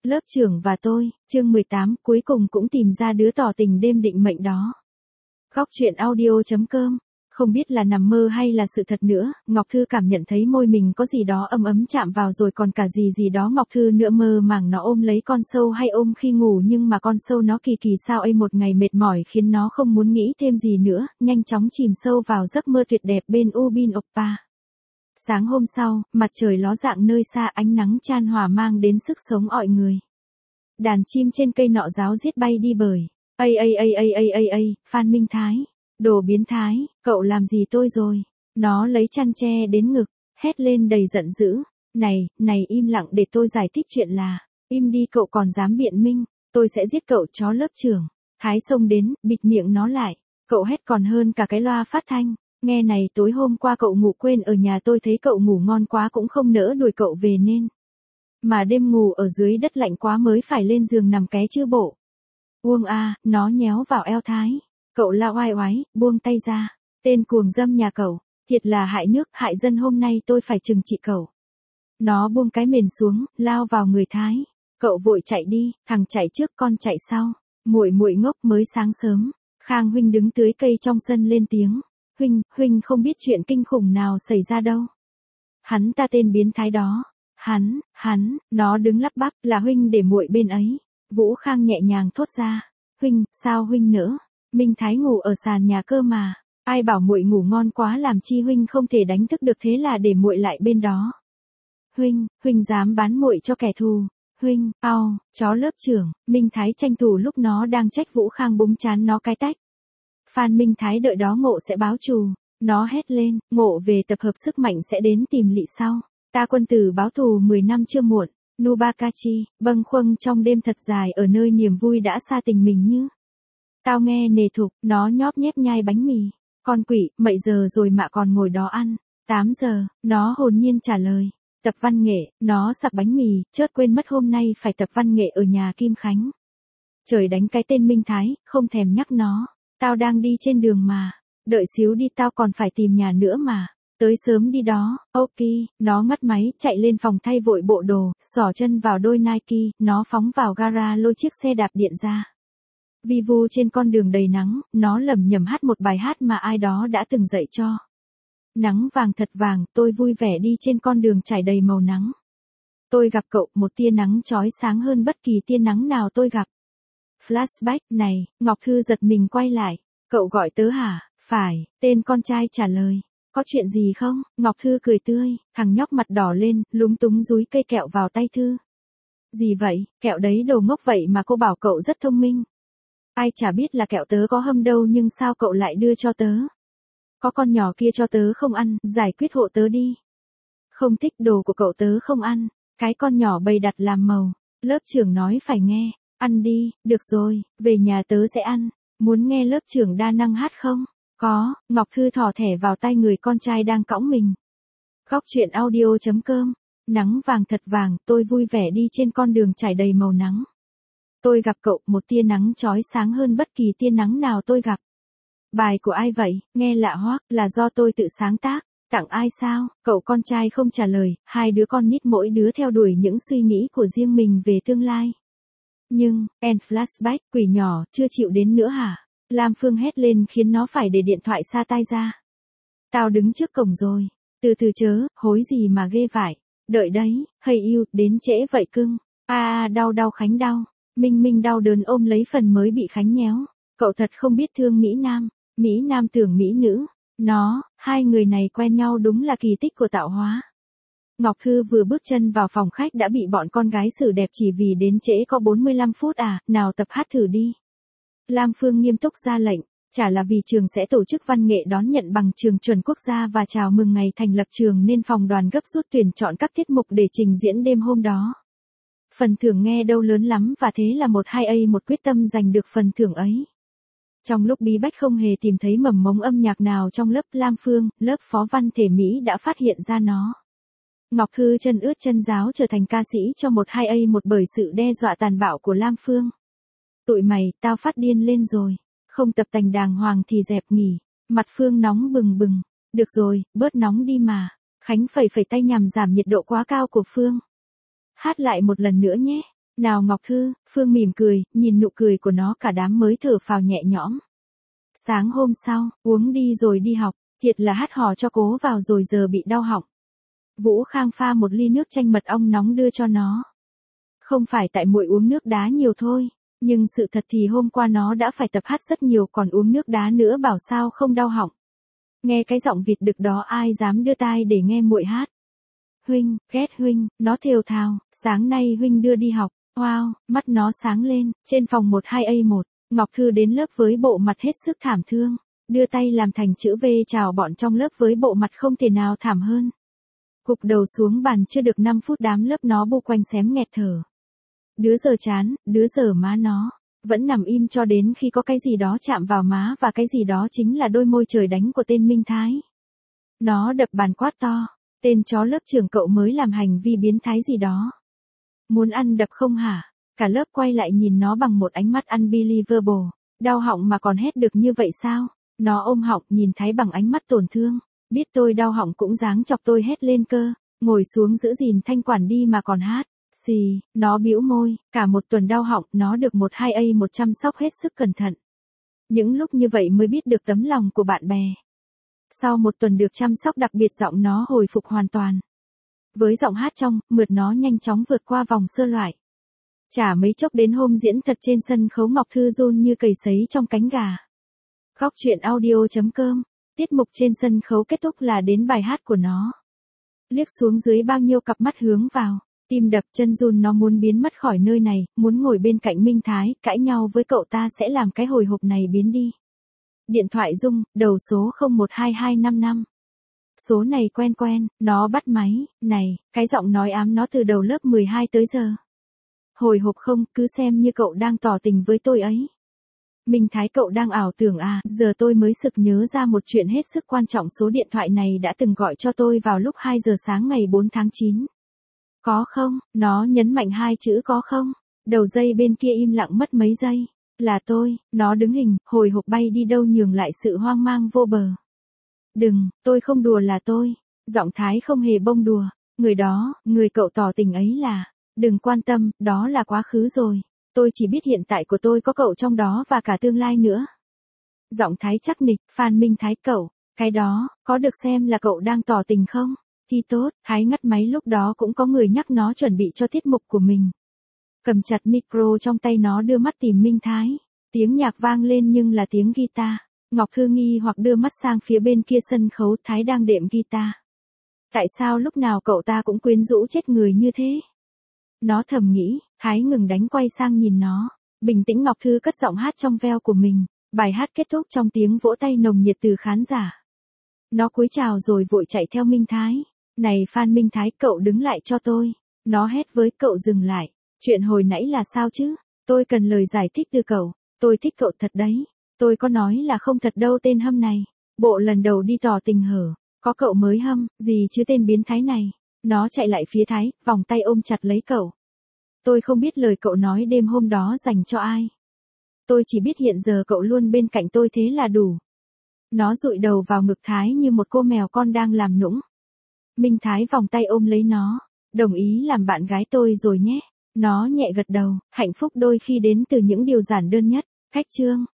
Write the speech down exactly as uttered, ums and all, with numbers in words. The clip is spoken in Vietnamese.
Lớp trưởng và tôi, chương mười tám, cuối cùng cũng tìm ra đứa tỏ tình đêm định mệnh đó. Góc truyện audio.com. Không biết là nằm mơ hay là sự thật nữa, Ngọc Thư cảm nhận thấy môi mình có gì đó ấm ấm chạm vào rồi còn cả gì gì đó Ngọc Thư nữa mơ màng nó ôm lấy con sâu hay ôm khi ngủ nhưng mà con sâu nó kỳ kỳ sao ấy một ngày mệt mỏi khiến nó không muốn nghĩ thêm gì nữa, nhanh chóng chìm sâu vào giấc mơ tuyệt đẹp bên Ubin Oppa. Sáng hôm sau, mặt trời ló dạng nơi xa ánh nắng chan hòa mang đến sức sống ọi người. Đàn chim trên cây nọ ráo riết bay đi bời. Ây ây ây ây ây ây ây, Phan Minh Thái. Đồ biến thái, cậu làm gì tôi rồi? Nó lấy chăn che đến ngực, hét lên đầy giận dữ. Này, này im lặng để tôi giải thích chuyện là. Im đi cậu còn dám biện minh, tôi sẽ giết cậu chó lớp trưởng. Thái xông đến, bịt miệng nó lại. Cậu hét còn hơn cả cái loa phát thanh. Nghe này tối hôm qua cậu ngủ quên ở nhà tôi thấy cậu ngủ ngon quá cũng không nỡ đuổi cậu về nên. Mà đêm ngủ ở dưới đất lạnh quá mới phải lên giường nằm ké chứ bộ. Uông a, nó nhéo vào eo Thái. Cậu la oai oái, buông tay ra. Tên cuồng dâm nhà cậu, thiệt là hại nước, hại dân hôm nay tôi phải trừng trị cậu. Nó buông cái mền xuống, lao vào người Thái. Cậu vội chạy đi, thằng chạy trước con chạy sau. Muội muội ngốc mới sáng sớm. Khang huynh đứng tưới cây trong sân lên tiếng. Huynh, huynh không biết chuyện kinh khủng nào xảy ra đâu. Hắn ta tên biến thái đó. Hắn, hắn, nó đứng lắp bắp là huynh để muội bên ấy. Vũ Khang nhẹ nhàng thốt ra. Huynh, sao huynh nữa? Minh Thái ngủ ở sàn nhà cơ mà. Ai bảo muội ngủ ngon quá làm chi huynh không thể đánh thức được thế là để muội lại bên đó. Huynh, huynh dám bán muội cho kẻ thù. Huynh, ao, chó lớp trưởng, Minh Thái tranh thủ lúc nó đang trách Vũ Khang búng chán nó cái tách. Phan Minh Thái đợi đó ngộ sẽ báo thù. Nó hét lên, ngộ về tập hợp sức mạnh sẽ đến tìm lị sau. Ta quân tử báo thù mười năm chưa muộn. Nubakachi, bâng khuâng trong đêm thật dài ở nơi niềm vui đã xa tình mình như. Tao nghe nề thục, nó nhóp nhép nhai bánh mì. Con quỷ, mấy giờ rồi mà còn ngồi đó ăn. tám giờ, nó hồn nhiên trả lời. Tập văn nghệ, nó sặc bánh mì, chợt quên mất hôm nay phải tập văn nghệ ở nhà Kim Khánh. Trời đánh cái tên Minh Thái, không thèm nhắc nó. Tao đang đi trên đường mà. Đợi xíu đi tao còn phải tìm nhà nữa mà. Tới sớm đi đó, ok, nó ngắt máy, chạy lên phòng thay vội bộ đồ, xỏ chân vào đôi Nike, nó phóng vào gara lôi chiếc xe đạp điện ra. Vi vu trên con đường đầy nắng, nó lẩm nhẩm hát một bài hát mà ai đó đã từng dạy cho. Nắng vàng thật vàng, tôi vui vẻ đi trên con đường trải đầy màu nắng. Tôi gặp cậu, một tia nắng chói sáng hơn bất kỳ tia nắng nào tôi gặp. Flashback, này, Ngọc Thư giật mình quay lại. Cậu gọi tớ hả? Phải, tên con trai trả lời. Có chuyện gì không? Ngọc Thư cười tươi, thằng nhóc mặt đỏ lên, lúng túng dúi cây kẹo vào tay Thư. Gì vậy? Kẹo đấy đồ ngốc vậy mà cô bảo cậu rất thông minh. Ai chả biết là kẹo tớ có hâm đâu nhưng sao cậu lại đưa cho tớ? Có con nhỏ kia cho tớ không ăn, giải quyết hộ tớ đi. Không thích đồ của cậu tớ không ăn. Cái con nhỏ bày đặt làm màu. Lớp trưởng nói phải nghe. Ăn đi, được rồi, về nhà tớ sẽ ăn. Muốn nghe lớp trưởng đa năng hát không? Có, Ngọc Thư thò thẻ vào tay người con trai đang cõng mình. Góc truyện audio.com. Nắng vàng thật vàng, tôi vui vẻ đi trên con đường trải đầy màu nắng. Tôi gặp cậu, một tia nắng chói sáng hơn bất kỳ tia nắng nào tôi gặp. Bài của ai vậy? Nghe lạ hoắc, là do tôi tự sáng tác. Tặng ai sao? Cậu con trai không trả lời, hai đứa con nít mỗi đứa theo đuổi những suy nghĩ của riêng mình về tương lai. Nhưng, en flashback, quỷ nhỏ, chưa chịu đến nữa hả? Lam Phương hét lên khiến nó phải để điện thoại xa tai ra. Tao đứng trước cổng rồi. Từ từ chớ, hối gì mà ghê vải. Đợi đấy, hey yêu, đến trễ vậy cưng. A à, đau đau Khánh đau. Minh Minh đau đớn ôm lấy phần mới bị Khánh nhéo. Cậu thật không biết thương Mỹ Nam. Mỹ Nam tưởng Mỹ nữ. Nó, hai người này quen nhau đúng là kỳ tích của tạo hóa. Ngọc Thư vừa bước chân vào phòng khách đã bị bọn con gái xử đẹp chỉ vì đến trễ có bốn mươi lăm phút à, nào tập hát thử đi. Lam Phương nghiêm túc ra lệnh, chả là vì trường sẽ tổ chức văn nghệ đón nhận bằng trường chuẩn quốc gia và chào mừng ngày thành lập trường nên phòng đoàn gấp rút tuyển chọn các tiết mục để trình diễn đêm hôm đó. Phần thưởng nghe đâu lớn lắm và thế là một hai a một quyết tâm giành được phần thưởng ấy. Trong lúc bí bách không hề tìm thấy mầm mống âm nhạc nào trong lớp Lam Phương, lớp phó văn thể Mỹ đã phát hiện ra nó. Ngọc Thư chân ướt chân ráo trở thành ca sĩ cho một hai a một bởi sự đe dọa tàn bạo của Lam Phương. Tụi mày, tao phát điên lên rồi. Không tập tành đàng hoàng thì dẹp nghỉ. Mặt Phương nóng bừng bừng. Được rồi, bớt nóng đi mà. Khánh phẩy phẩy tay nhằm giảm nhiệt độ quá cao của Phương. Hát lại một lần nữa nhé. Nào Ngọc Thư, Phương mỉm cười, nhìn nụ cười của nó cả đám mới thở phào nhẹ nhõm. Sáng hôm sau, uống đi rồi đi học, thiệt là hát hò cho cố vào rồi giờ bị đau họng. Vũ Khang pha một ly nước chanh mật ong nóng đưa cho nó. Không phải tại muội uống nước đá nhiều thôi, nhưng sự thật thì hôm qua nó đã phải tập hát rất nhiều còn uống nước đá nữa bảo sao không đau họng. Nghe cái giọng vịt đực đó ai dám đưa tai để nghe muội hát. Huynh, ghét huynh, nó thều thào, sáng nay huynh đưa đi học, wow, mắt nó sáng lên, trên phòng một hai A một, Ngọc Thư đến lớp với bộ mặt hết sức thảm thương, đưa tay làm thành chữ V chào bọn trong lớp với bộ mặt không thể nào thảm hơn. Cụp đầu xuống bàn chưa được năm phút đám lớp nó bu quanh xém nghẹt thở. Đứa giờ chán, đứa giờ má nó, vẫn nằm im cho đến khi có cái gì đó chạm vào má và cái gì đó chính là đôi môi trời đánh của tên Minh Thái. Nó đập bàn quát to, tên chó lớp trưởng cậu mới làm hành vi biến thái gì đó. Muốn ăn đập không hả? Cả lớp quay lại nhìn nó bằng một ánh mắt unbelievable, đau họng mà còn hét được như vậy sao? Nó ôm họng nhìn Thái bằng ánh mắt tổn thương, biết tôi đau họng cũng dáng chọc tôi hét lên cơ, ngồi xuống giữ gìn thanh quản đi mà còn hát. Xì, nó bĩu môi, cả một tuần đau họng nó được một hai A một chăm sóc hết sức cẩn thận. Những lúc như vậy mới biết được tấm lòng của bạn bè. Sau một tuần được chăm sóc đặc biệt giọng nó hồi phục hoàn toàn. Với giọng hát trong, mượt nó nhanh chóng vượt qua vòng sơ loại. Chả mấy chốc đến hôm diễn thật trên sân khấu Ngọc Thư run như cầy sấy trong cánh gà. Góc truyện audio chấm com, tiết mục trên sân khấu kết thúc là đến bài hát của nó. Liếc xuống dưới bao nhiêu cặp mắt hướng vào. Tim đập chân run nó muốn biến mất khỏi nơi này, muốn ngồi bên cạnh Minh Thái, cãi nhau với cậu ta sẽ làm cái hồi hộp này biến đi. Điện thoại rung, đầu số không một hai hai năm năm. Số này quen quen, nó bắt máy, này, cái giọng nói ám nó từ đầu lớp mười hai tới giờ. Hồi hộp không, cứ xem như cậu đang tỏ tình với tôi ấy. Minh Thái cậu đang ảo tưởng à, giờ tôi mới sực nhớ ra một chuyện hết sức quan trọng số điện thoại này đã từng gọi cho tôi vào lúc hai giờ sáng ngày bốn tháng chín. Có không, nó nhấn mạnh hai chữ có không, đầu dây bên kia im lặng mất mấy giây, là tôi, nó đứng hình, hồi hộp bay đi đâu nhường lại sự hoang mang vô bờ. Đừng, tôi không đùa là tôi, giọng Thái không hề bông đùa, người đó, người cậu tỏ tình ấy là, đừng quan tâm, đó là quá khứ rồi, tôi chỉ biết hiện tại của tôi có cậu trong đó và cả tương lai nữa. Giọng Thái chắc nịch, Phan Minh Thái cậu, cái đó, có được xem là cậu đang tỏ tình không? Thì tốt, Thái ngắt máy lúc đó cũng có người nhắc nó chuẩn bị cho tiết mục của mình. Cầm chặt micro trong tay nó đưa mắt tìm Minh Thái. Tiếng nhạc vang lên nhưng là tiếng guitar. Ngọc Thư nghi hoặc đưa mắt sang phía bên kia sân khấu Thái đang đệm guitar. Tại sao lúc nào cậu ta cũng quyến rũ chết người như thế? Nó thầm nghĩ, Thái ngừng đánh quay sang nhìn nó. Bình tĩnh Ngọc Thư cất giọng hát trong veo của mình. Bài hát kết thúc trong tiếng vỗ tay nồng nhiệt từ khán giả. Nó cúi chào rồi vội chạy theo Minh Thái. Này Phan Minh Thái, cậu đứng lại cho tôi. Nó hét với cậu dừng lại. Chuyện hồi nãy là sao chứ? Tôi cần lời giải thích từ cậu. Tôi thích cậu thật đấy. Tôi có nói là không thật đâu tên hâm này. Bộ lần đầu đi tỏ tình hở. Có cậu mới hâm, gì chứ tên biến thái này. Nó chạy lại phía Thái, vòng tay ôm chặt lấy cậu. Tôi không biết lời cậu nói đêm hôm đó dành cho ai. Tôi chỉ biết hiện giờ cậu luôn bên cạnh tôi thế là đủ. Nó dụi đầu vào ngực Thái như một cô mèo con đang làm nũng. Minh Thái vòng tay ôm lấy nó. Đồng ý làm bạn gái tôi rồi nhé. Nó nhẹ gật đầu, hạnh phúc đôi khi đến từ những điều giản đơn nhất. Khách trương.